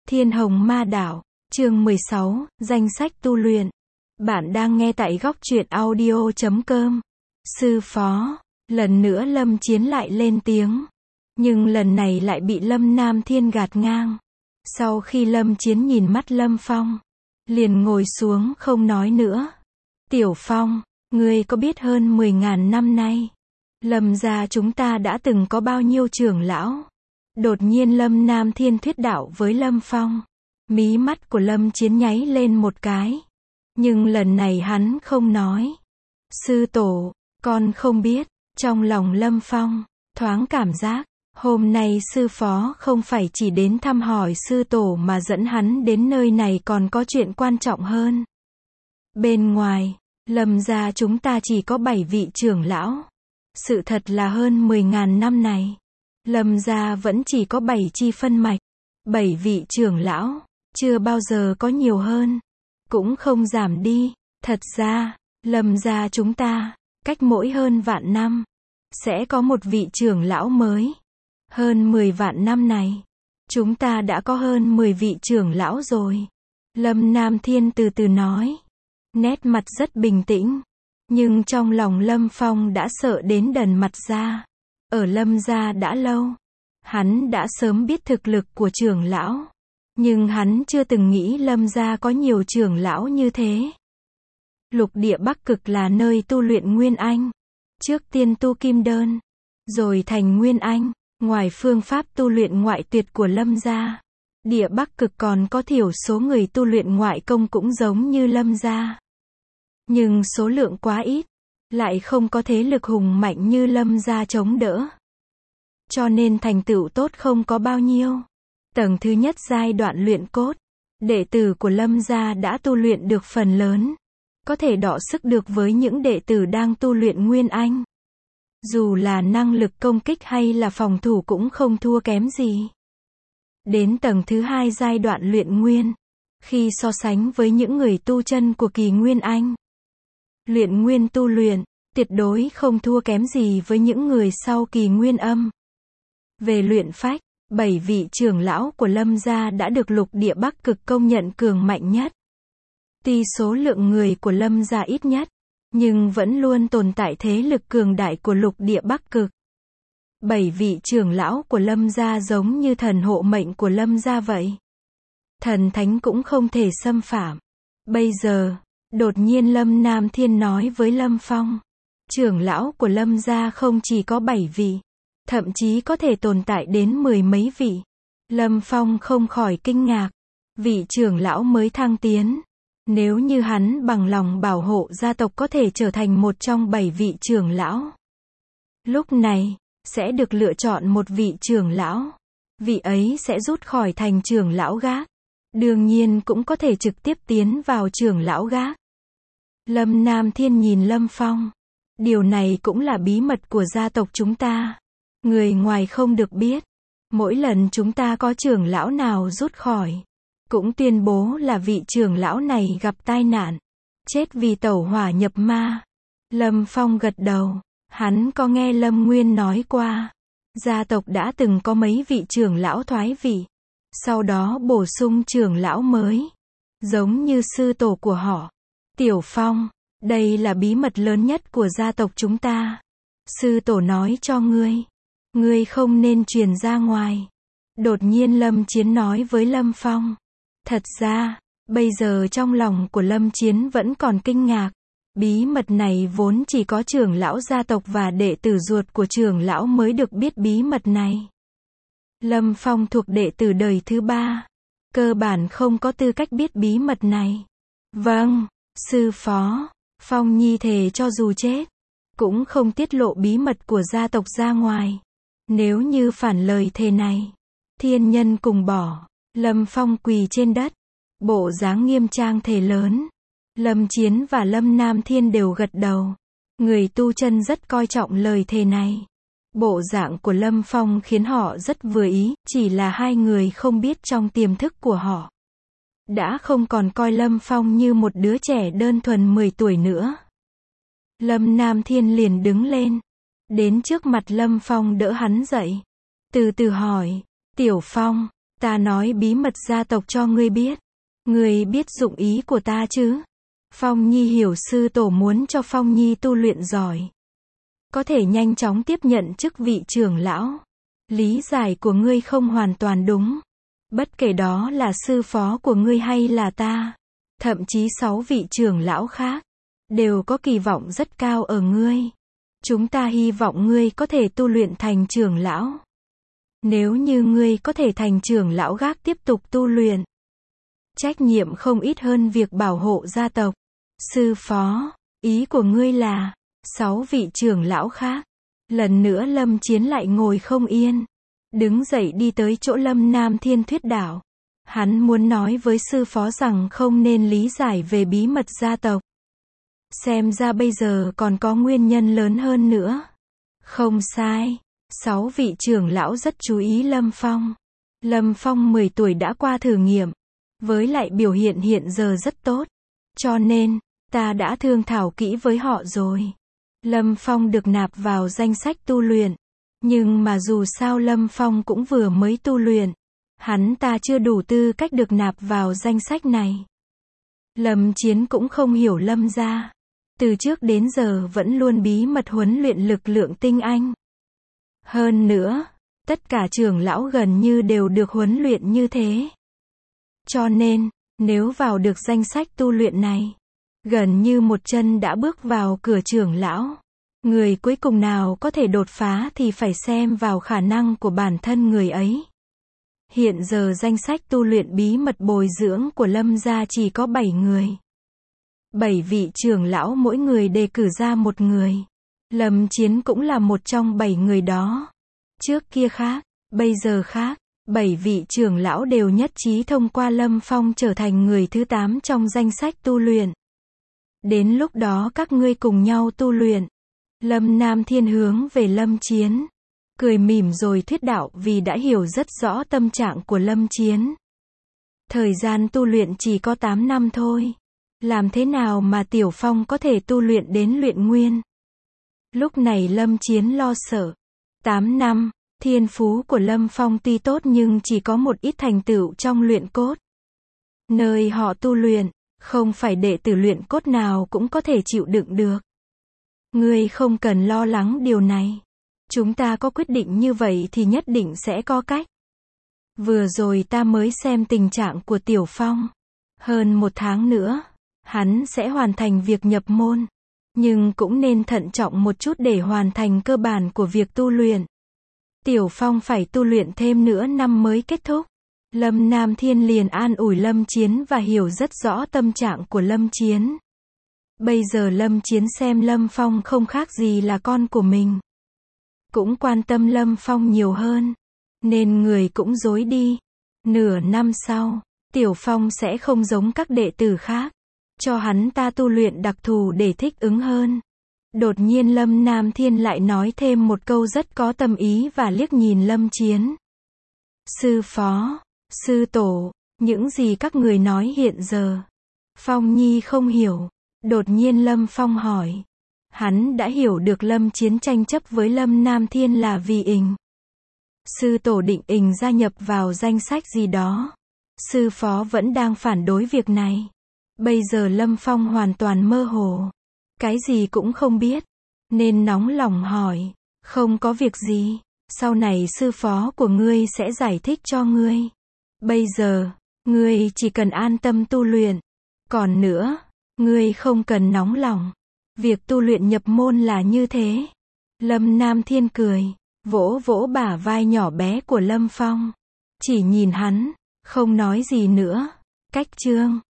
Thiên Hồng Ma Đảo, chương 16, danh sách tu luyện. Bạn đang nghe tại góc truyện audio.com. Sư phó, lần nữa Lâm Chiến lại lên tiếng. Nhưng lần này lại bị Lâm Nam Thiên gạt ngang. Sau khi Lâm Chiến nhìn mắt Lâm Phong, liền ngồi xuống không nói nữa. Tiểu Phong, ngươi có biết hơn 10.000 năm nay, Lâm gia chúng ta đã từng có bao nhiêu trưởng lão? Đột nhiên Lâm Nam Thiên thuyết đạo với Lâm Phong. Mí mắt của Lâm Chiến nháy lên một cái. Nhưng lần này hắn không nói. Sư tổ, con không biết. Trong lòng Lâm Phong thoáng cảm giác, hôm nay sư phó không phải chỉ đến thăm hỏi sư tổ mà dẫn hắn đến nơi này còn có chuyện quan trọng hơn. Bên ngoài, Lâm gia chúng ta chỉ có 7 vị trưởng lão. Sự thật là hơn 10.000 năm này, Lâm gia vẫn chỉ có 7 chi phân mạch. 7 vị trưởng lão, chưa bao giờ có nhiều hơn, cũng không giảm đi. Thật ra, Lâm gia chúng ta, cách mỗi hơn vạn năm, sẽ có một vị trưởng lão mới. Hơn 10 vạn năm này, chúng ta đã có hơn 10 vị trưởng lão rồi. Lâm Nam Thiên từ từ nói, nét mặt rất bình tĩnh. Nhưng trong lòng Lâm Phong đã sợ đến đần mặt ra. Ở Lâm gia đã lâu, hắn đã sớm biết thực lực của trưởng lão. Nhưng hắn chưa từng nghĩ Lâm gia có nhiều trưởng lão như thế. Lục địa Bắc Cực là nơi tu luyện Nguyên Anh. Trước tiên tu Kim Đơn, rồi thành Nguyên Anh. Ngoài phương pháp tu luyện ngoại tuyệt của Lâm gia, địa Bắc Cực còn có thiểu số người tu luyện ngoại công cũng giống như Lâm gia. Nhưng số lượng quá ít, lại không có thế lực hùng mạnh như Lâm gia chống đỡ. Cho nên thành tựu tốt không có bao nhiêu. Tầng thứ nhất giai đoạn luyện cốt, đệ tử của Lâm gia đã tu luyện được phần lớn, có thể đọ sức được với những đệ tử đang tu luyện Nguyên Anh. Dù là năng lực công kích hay là phòng thủ cũng không thua kém gì. Đến tầng thứ hai giai đoạn luyện nguyên, khi so sánh với những người tu chân của kỳ Nguyên Anh, luyện nguyên tu luyện, tuyệt đối không thua kém gì với những người sau kỳ Nguyên Âm. Về luyện phách, 7 vị trưởng lão của Lâm gia đã được lục địa Bắc Cực công nhận cường mạnh nhất. Tuy số lượng người của Lâm gia ít nhất, nhưng vẫn luôn tồn tại thế lực cường đại của lục địa Bắc Cực. 7 vị trưởng lão của Lâm gia giống như thần hộ mệnh của Lâm gia vậy. Thần thánh cũng không thể xâm phạm. Bây giờ, đột nhiên Lâm Nam Thiên nói với Lâm Phong, trưởng lão của Lâm gia không chỉ có 7 vị, thậm chí có thể tồn tại đến 10 mấy vị. Lâm Phong không khỏi kinh ngạc. Vị trưởng lão mới thăng tiến, nếu như hắn bằng lòng bảo hộ gia tộc có thể trở thành một trong 7 vị trưởng lão. Lúc này, sẽ được lựa chọn một vị trưởng lão. Vị ấy sẽ rút khỏi thành trưởng lão gác. Đương nhiên cũng có thể trực tiếp tiến vào trưởng lão gác. Lâm Nam Thiên nhìn Lâm Phong. Điều này cũng là bí mật của gia tộc chúng ta. Người ngoài không được biết. Mỗi lần chúng ta có trưởng lão nào rút khỏi, cũng tuyên bố là vị trưởng lão này gặp tai nạn, chết vì tẩu hỏa nhập ma. Lâm Phong gật đầu. Hắn có nghe Lâm Nguyên nói qua, gia tộc đã từng có mấy vị trưởng lão thoái vị, sau đó bổ sung trưởng lão mới, giống như sư tổ của họ. Tiểu Phong, đây là bí mật lớn nhất của gia tộc chúng ta. Sư tổ nói cho ngươi không nên truyền ra ngoài. Đột nhiên Lâm Chiến nói với Lâm Phong. Thật ra, bây giờ trong lòng của Lâm Chiến vẫn còn kinh ngạc. Bí mật này vốn chỉ có trưởng lão gia tộc và đệ tử ruột của trưởng lão mới được biết bí mật này. Lâm Phong thuộc đệ tử đời thứ 3, cơ bản không có tư cách biết bí mật này. Vâng, sư phó. Phong Nhi thề cho dù chết, cũng không tiết lộ bí mật của gia tộc ra ngoài. Nếu như phản lời thề này, thiên nhân cùng bỏ. Lâm Phong quỳ trên đất, bộ dáng nghiêm trang thề lớn. Lâm Chiến và Lâm Nam Thiên đều gật đầu. Người tu chân rất coi trọng lời thề này. Bộ dạng của Lâm Phong khiến họ rất vừa ý, chỉ là hai người không biết trong tiềm thức của họ đã không còn coi Lâm Phong như một đứa trẻ đơn thuần 10 tuổi nữa. Lâm Nam Thiên liền đứng lên, đến trước mặt Lâm Phong đỡ hắn dậy, từ từ hỏi, Tiểu Phong, Ta nói bí mật gia tộc cho ngươi biết. Ngươi biết dụng ý của ta chứ? Phong Nhi hiểu sư tổ muốn cho Phong Nhi tu luyện giỏi, có thể nhanh chóng tiếp nhận chức vị trưởng lão. Lý giải của ngươi không hoàn toàn đúng. Bất kể đó là sư phó của ngươi hay là ta, thậm chí 6 vị trưởng lão khác, đều có kỳ vọng rất cao ở ngươi. Chúng ta hy vọng ngươi có thể tu luyện thành trưởng lão. Nếu như ngươi có thể thành trưởng lão gác tiếp tục tu luyện, trách nhiệm không ít hơn việc bảo hộ gia tộc. Sư phó, ý của ngươi là 6 vị trưởng lão khác. Lần nữa Lâm Chiến lại ngồi không yên, đứng dậy đi tới chỗ Lâm Nam Thiên thuyết đạo. Hắn muốn nói với sư phó rằng không nên lý giải về bí mật gia tộc. Xem ra bây giờ còn có nguyên nhân lớn hơn nữa. Không sai, 6 vị trưởng lão rất chú ý Lâm Phong. Lâm Phong 10 tuổi đã qua thử nghiệm, với lại biểu hiện hiện giờ rất tốt. Cho nên, ta đã thương thảo kỹ với họ rồi. Lâm Phong được nạp vào danh sách tu luyện. Nhưng mà dù sao Lâm Phong cũng vừa mới tu luyện. Hắn ta chưa đủ tư cách được nạp vào danh sách này. Lâm Chiến cũng không hiểu Lâm gia. Từ trước đến giờ vẫn luôn bí mật huấn luyện lực lượng tinh anh. Hơn nữa, tất cả trưởng lão gần như đều được huấn luyện như thế. Cho nên, nếu vào được danh sách tu luyện này, gần như một chân đã bước vào cửa trưởng lão. Người cuối cùng nào có thể đột phá thì phải xem vào khả năng của bản thân người ấy. Hiện giờ danh sách tu luyện bí mật bồi dưỡng của Lâm gia chỉ có 7 người. 7 vị trưởng lão mỗi người đề cử ra một người. Lâm Chiến cũng là một trong 7 người đó. Trước kia khác, bây giờ khác. 7 vị trưởng lão đều nhất trí thông qua Lâm Phong trở thành người thứ 8 trong danh sách tu luyện. Đến lúc đó các ngươi cùng nhau tu luyện. Lâm Nam Thiên hướng về Lâm Chiến, cười mỉm rồi thuyết đạo vì đã hiểu rất rõ tâm trạng của Lâm Chiến. Thời gian tu luyện chỉ có 8 năm thôi. Làm thế nào mà Tiểu Phong có thể tu luyện đến luyện nguyên? Lúc này Lâm Chiến lo sợ. 8 năm, thiên phú của Lâm Phong tuy tốt nhưng chỉ có một ít thành tựu trong luyện cốt. Nơi họ tu luyện, không phải đệ tử luyện cốt nào cũng có thể chịu đựng được. Ngươi không cần lo lắng điều này. Chúng ta có quyết định như vậy thì nhất định sẽ có cách. Vừa rồi ta mới xem tình trạng của Tiểu Phong. Hơn 1 tháng nữa, hắn sẽ hoàn thành việc nhập môn. Nhưng cũng nên thận trọng một chút để hoàn thành cơ bản của việc tu luyện. Tiểu Phong phải tu luyện thêm nữa năm mới kết thúc. Lâm Nam Thiên liền an ủi Lâm Chiến và hiểu rất rõ tâm trạng của Lâm Chiến. Bây giờ Lâm Chiến xem Lâm Phong không khác gì là con của mình. Cũng quan tâm Lâm Phong nhiều hơn. Nên người cũng dối đi. Nửa năm sau, Tiểu Phong sẽ không giống các đệ tử khác. Cho hắn ta tu luyện đặc thù để thích ứng hơn. Đột nhiên Lâm Nam Thiên lại nói thêm một câu rất có tâm ý và liếc nhìn Lâm Chiến. Sư phó, sư tổ, những gì các người nói hiện giờ? Phong Nhi không hiểu. Đột nhiên Lâm Phong hỏi. Hắn đã hiểu được Lâm Chiến tranh chấp với Lâm Nam Thiên là vì sư tổ định gia nhập vào danh sách gì đó. Sư phó vẫn đang phản đối việc này. Bây giờ Lâm Phong hoàn toàn mơ hồ. Cái gì cũng không biết. Nên nóng lòng hỏi. Không có việc gì. Sau này sư phó của ngươi sẽ giải thích cho ngươi. Bây giờ, ngươi chỉ cần an tâm tu luyện. Còn nữa, ngươi không cần nóng lòng. Việc tu luyện nhập môn là như thế. Lâm Nam Thiên cười, vỗ vỗ bả vai nhỏ bé của Lâm Phong. Chỉ nhìn hắn, không nói gì nữa. Cách chương